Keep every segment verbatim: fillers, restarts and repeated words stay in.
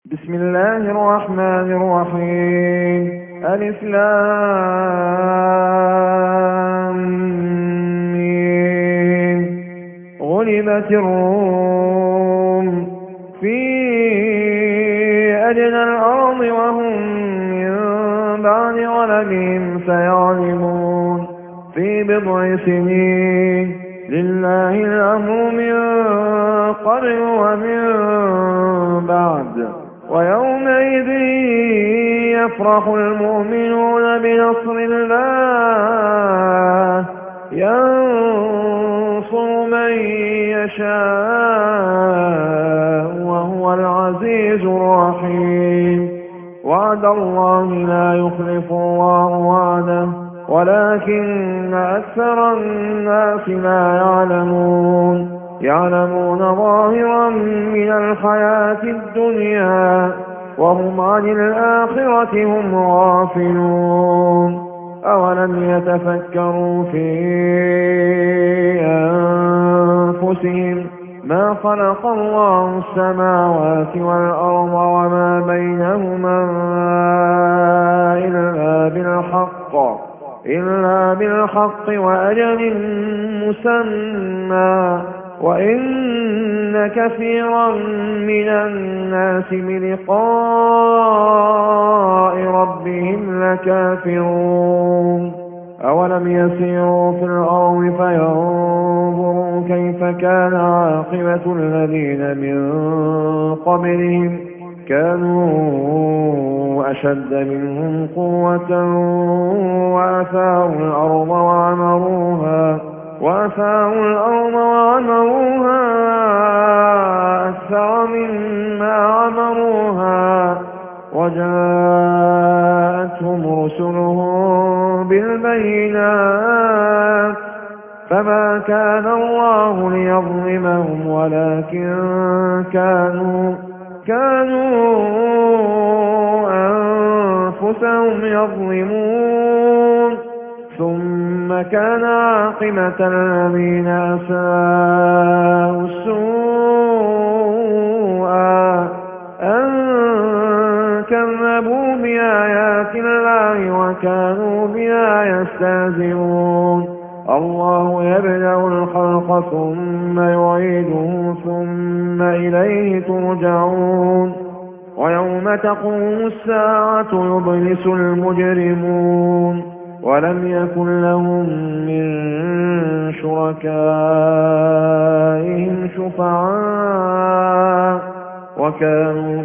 بسم الله الرحمن الرحيم. ألف لام ميم. غلبت الروم في أدنى الأرض وهم من بعد غلبهم سيغلبون في بضع سنين. لله الأمر من قبل ومن بعد. ويومئذ يفرح المؤمنون بنصر الله ينصر من يشاء وهو العزيز الرحيم. وعد الله لا يخلف الله وعده ولكن أكثر الناس لا يعلمون. يعلمون ظاهرا من الحياة الدنيا وهم عن الآخرة هم غافلون. أولم يتفكروا في أنفسهم ما خلق الله السماوات والأرض وما بينهما إلا بالحق إلا بالحق وأجل مسمى وإن كثيرا من الناس بلقاء ربهم لكافرون. أولم يسيروا في الأرض فينظروا كيف كان عاقبة الذين من قبلهم كانوا أشد منهم قوة وأثاروا الأرض وعمروها وأثاروا الأرض وعمروها أكثر مما عمروها وجاءتهم رسلهم بالبينات فما كان الله ليظلمهم ولكن كانوا كانوا أنفسهم يظلمون. ثم كان عاقبة الذين أساءوا السوء أن كذبوا بآيات الله وكانوا بها يستهزئون. الله يبدأ الخلق ثم يعيده ثم إليه ترجعون. ويوم تقوم الساعة يبلس المجرمون ولم يكن لهم من شركائهم شفعاء وكانوا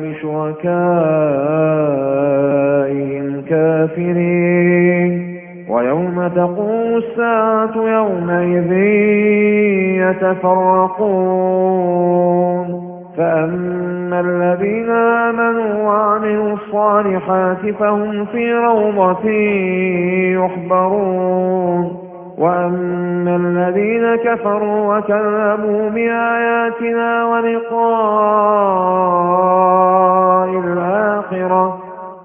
بشركائهم كافرين. ويوم تقوم الساعة يومئذ يتفرقون. فأما الذين آمنوا وعملوا الصالحات فهم في روضة يحبرون. وأما الذين كفروا وكذبوا بآياتنا ولقاء الآخرة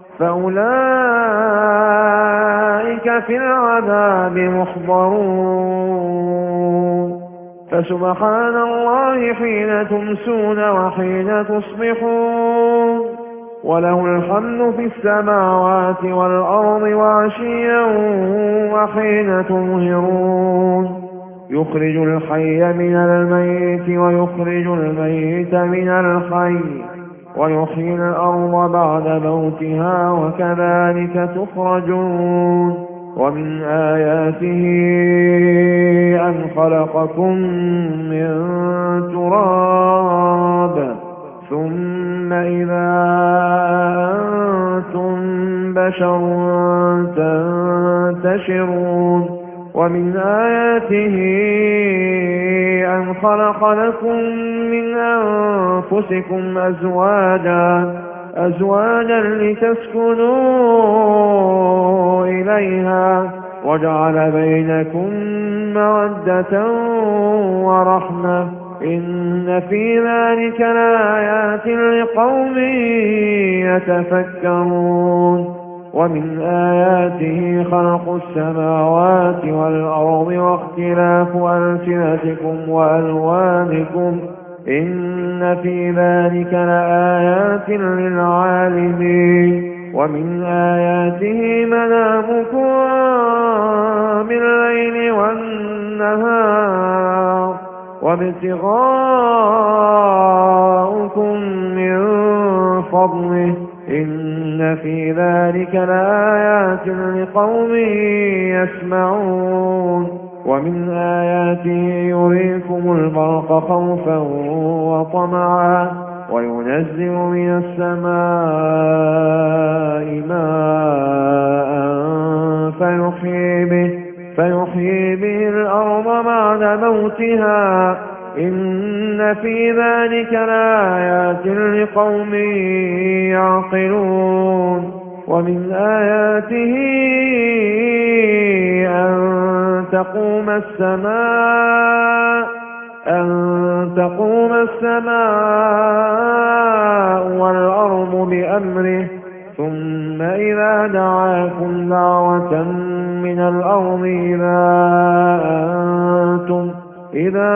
فأولئك في العذاب محضرون. فسبحان الله حين تمسون وحين تصبحون وله الحمد في السماوات والأرض وعشيا وحين تظهرون. يخرج الحي من الميت ويخرج الميت من الحي ويحيي الأرض بعد موتها وكذلك تخرجون. ومن آياته أن خلقكم من تراب ثم إذا أنتم بشر تنتشرون. ومن آياته أن خلق لكم من أنفسكم أزواجا أزواجا لتسكنوا إليها وجعل بينكم مودة ورحمة إن في ذلك لآيات لقوم يتفكرون. ومن آياته خلق السماوات والأرض واختلاف ألسنتكم وألوانكم إن في ذلك لآيات للعالمين. ومن آياته منامكم بالليل والنهار وابتغاؤكم من فضله إن في ذلك لآيات لقوم يسمعون. ومن آياته يريكم البرق خوفا وطمعا وينزل من السماء ماء فيحيي به, فيحيي به الأرض بعد موتها إن في ذلك لآيات لقوم يعقلون. ومن آياته أن تقوم السماء أن تقوم السماء والأرض بأمره ثم إذا دعاكم دعوة من الأرض إذا أنتم إذا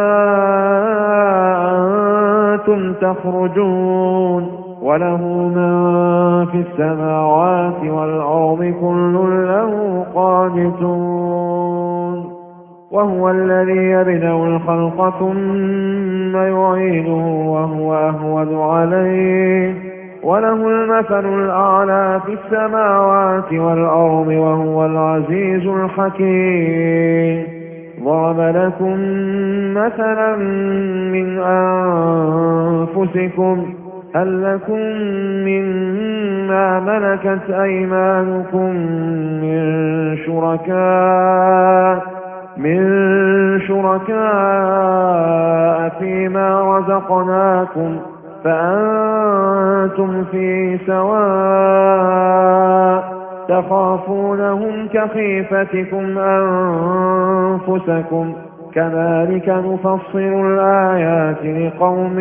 أنتم تخرجون. وله من في السماوات والأرض كل له قانتون. وهو الذي يبدأ الخلق ثم يعيده وهو أهون عليه وله المثل الأعلى في السماوات والأرض وهو العزيز الحكيم. ضرب لكم مثلا من أنفسكم هل لكم مما ملكت أيمانكم من شركاء من شركاء فيما رزقناكم فأنتم فيه سواء تخافونهم كخيفتكم أنفسكم كذلك نفصل الآيات لقوم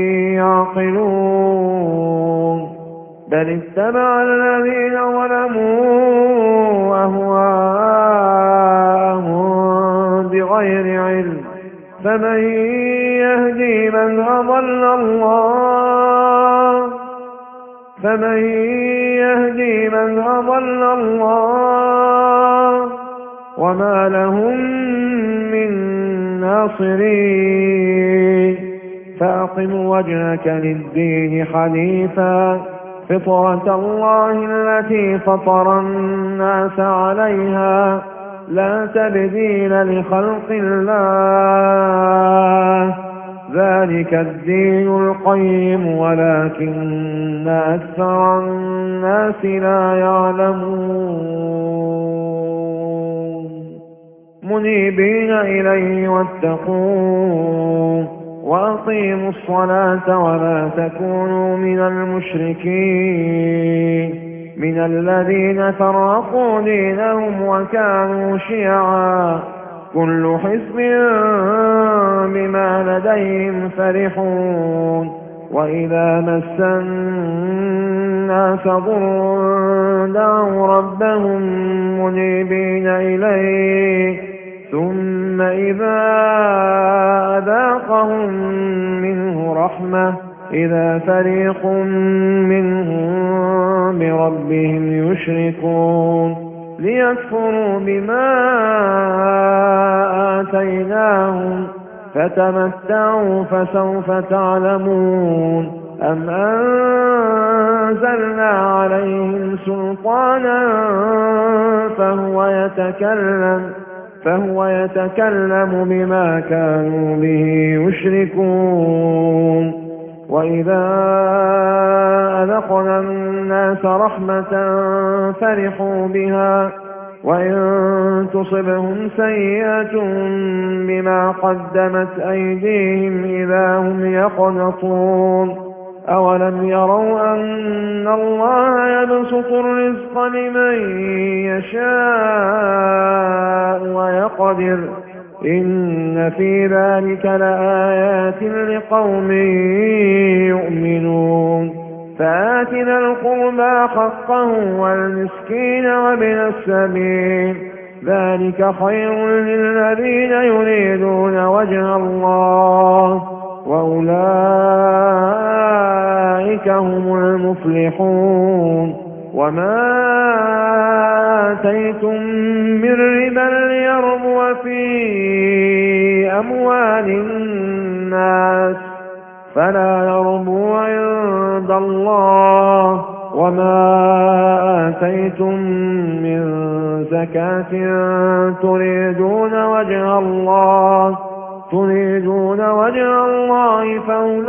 يعقلون. بل اتبع الذين ظلموا أهواءهم بغير علم فمن يهدي من أضل الله فمن يهدي من أضل الله وما لهم من ناصرين. فأقم وجهك للدين حنيفا فطرة الله التي فطر الناس عليها لا تبديل لخلق الله ذلك الدين القيم ولكن أكثر الناس لا يعلمون. منيبين إليه واتقوه وأقيموا الصلاة ولا تكونوا من المشركين من الذين فرقوا دينهم وكانوا شيعا كل حزب بما لديهم فرحون. وإذا مس الناس ضر دعوا ربهم منيبين إليه ثم إذا أذاقهم منه رحمة إذا فريق منهم بربهم يشركون ليكفروا بما آتيناهم فتمتعوا فسوف تعلمون. أم أنزلنا عليهم سلطانا فهو يتكلم فهو يتكلم بما كانوا به يشركون. وإذا أذقنا الناس رحمة فرحوا بها وإن تصبهم سيئة بما قدمت أيديهم إذا هم يقنطون. أولم يروا أن الله يبسط الرزق لمن يشاء ويقدر إن في ذلك لآيات لقوم يؤمنون. فآتنا القربى حقه والمسكين وابن السبيل ذلك خير للذين يريدون وجه الله وأولئك هم المفلحون. وما آتيتم من ربا ليربو في أموال الناس فلا يربو عند الله، وما آتيتم من زكاة تريدون وجه الله تريدون وجه الله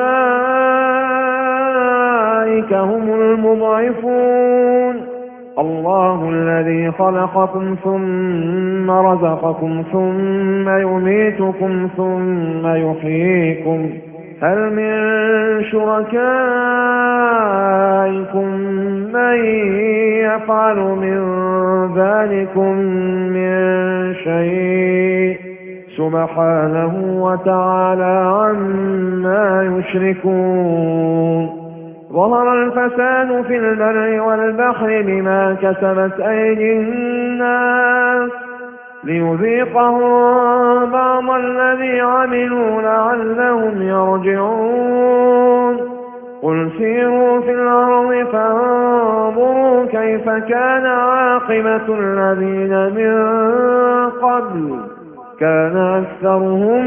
فأولئك هم المضعفون. الله الذي خلقكم ثم رزقكم ثم يميتكم ثم يحييكم، هل من شركائكم من يفعل من ذلكم من شيء؟ سبحانه وتعالى عما يشركون. ظهر الفساد في البر والبحر بما كسبت أيدي الناس ليذيقهم بعض الذي عملوا لعلهم يرجعون. قل سيروا في الأرض فانظروا كيف كان عاقبة الذين من قبل كان أكثرهم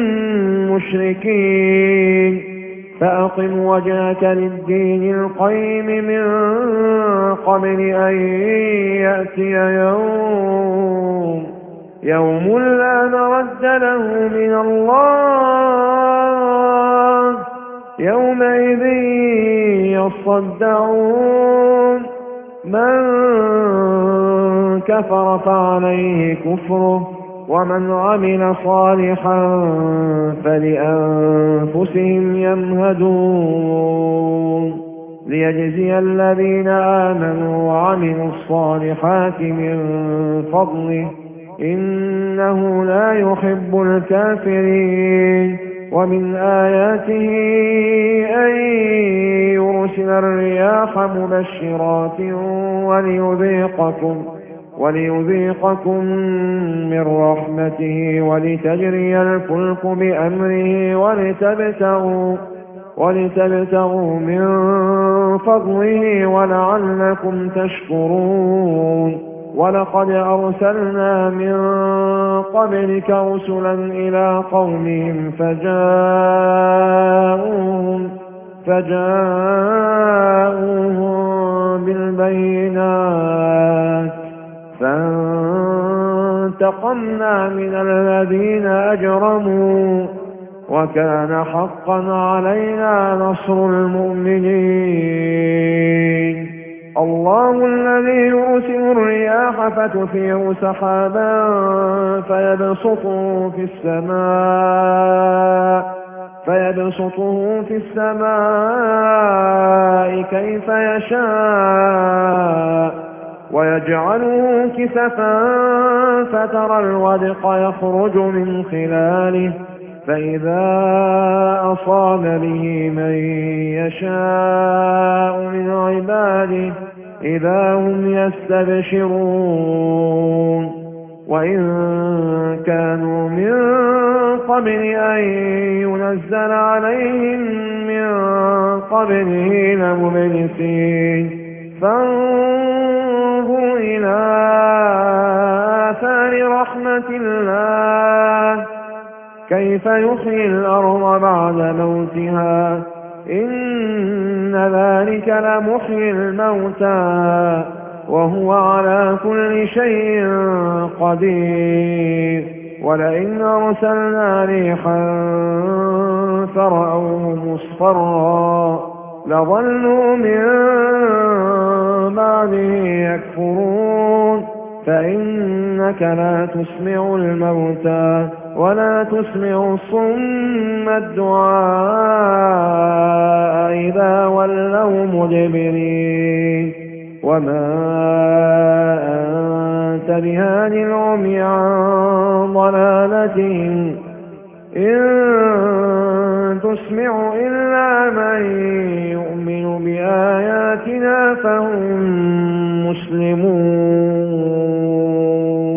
مشركين. فأقم وجهك للدين القيم من قبل أن يأتي يوم يوم لا مرد له من الله يومئذ يصدعون. من كفر فعليه كفره ومن عمل صالحا فلأنفسهم يمهدون ليجزي الذين آمنوا وعملوا الصالحات من فضله إنه لا يحب الكافرين. ومن آياته أن يرسل الرياح مبشرات وليذيقكم وليذيقكم من رحمته ولتجري الفلك بأمره ولتبتغوا ولتبتغوا من فضله ولعلكم تشكرون. ولقد أرسلنا من قبلك رسلا إلى قومهم فجاءوهم فجاءوهم بالبينات فانتقمنا من الذين أجرموا وكان حقا علينا نصر المؤمنين. الله الذي يرسل الرياح فتثير سحابا فيبسطه في السماء فيبسطه في السماء كيف يشاء ويجعله كسفا فترى الودق يخرج من خلاله فإذا أصاب به من يشاء من عباده إذا هم يستبشرون. وإن كانوا من قبل أن ينزل عليهم من قبله لمبلسين. فانظر إلى آثار رحمة الله كيف يحيي الأرض بعد موتها إن ذلك لمحيي الموتى وهو على كل شيء قدير. ولئن أرسلنا ريحا فرأوه مصفرا لظلوا من بعده يكفرون. فإنك لا تسمع الموتى ولا تسمع الصم الدعاء إذا ولوا مدبرين. وما أنت بهاد العمي عن ضلالتهم إن تسمع إلا من يؤمن بآياتنا فهم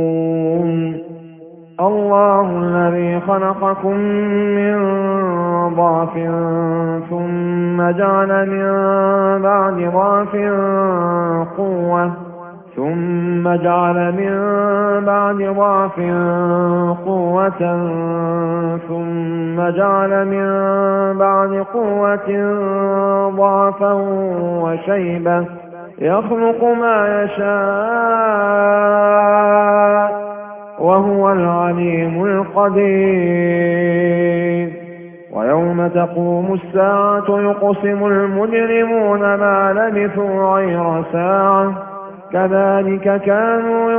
مسلمون. الله الذي خلقكم من ضعف ثم جعل من بعد ضعف قوة ثم جعل من بعد ضعف قوة ثم جعل من بعد قوة ضعفا وشيبة يخلق ما يشاء وهو العليم القدير. ويوم تقوم الساعة يقسم المجرمون ما لبثوا غير ساعة كذلك كانوا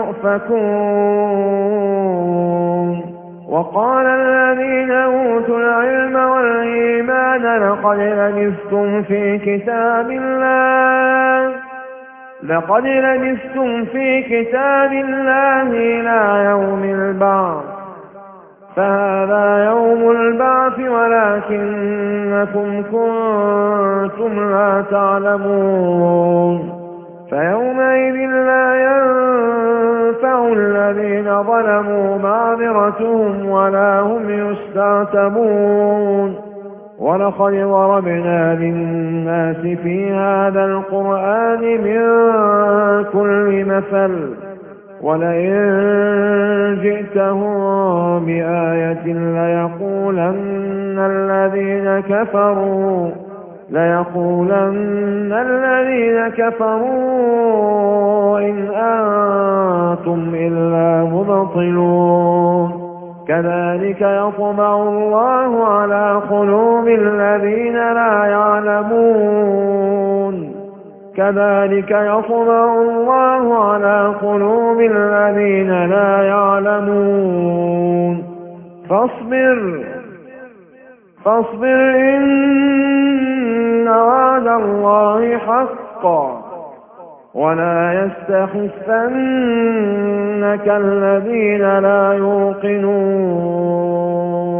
يؤفكون. وقال الذين أوتوا العلم والإيمان لقد لبثتم في كتاب الله لقد لبثتم في كتاب الله إلى يوم البعث فهذا يوم البعث ولكنكم كنتم لا تعلمون. فيومئذ لا ينفع الذين ظلموا معذرتهم ولا هم يستعتبون. ولقد ضربنا للناس في هذا القرآن من كل مثل ولئن جئتهم بآية ليقولن الذين كفروا ليقولن الذين كفروا إن أنتم إلا مبطلون. كذلك يطبع الله على قلوب الذين لا يعلمون كذلك يطبع الله على قلوب الذين لا يعلمون. فاصبر فاصبر إن وعد الله حق ولا يستخفنك الذين لا يوقنون.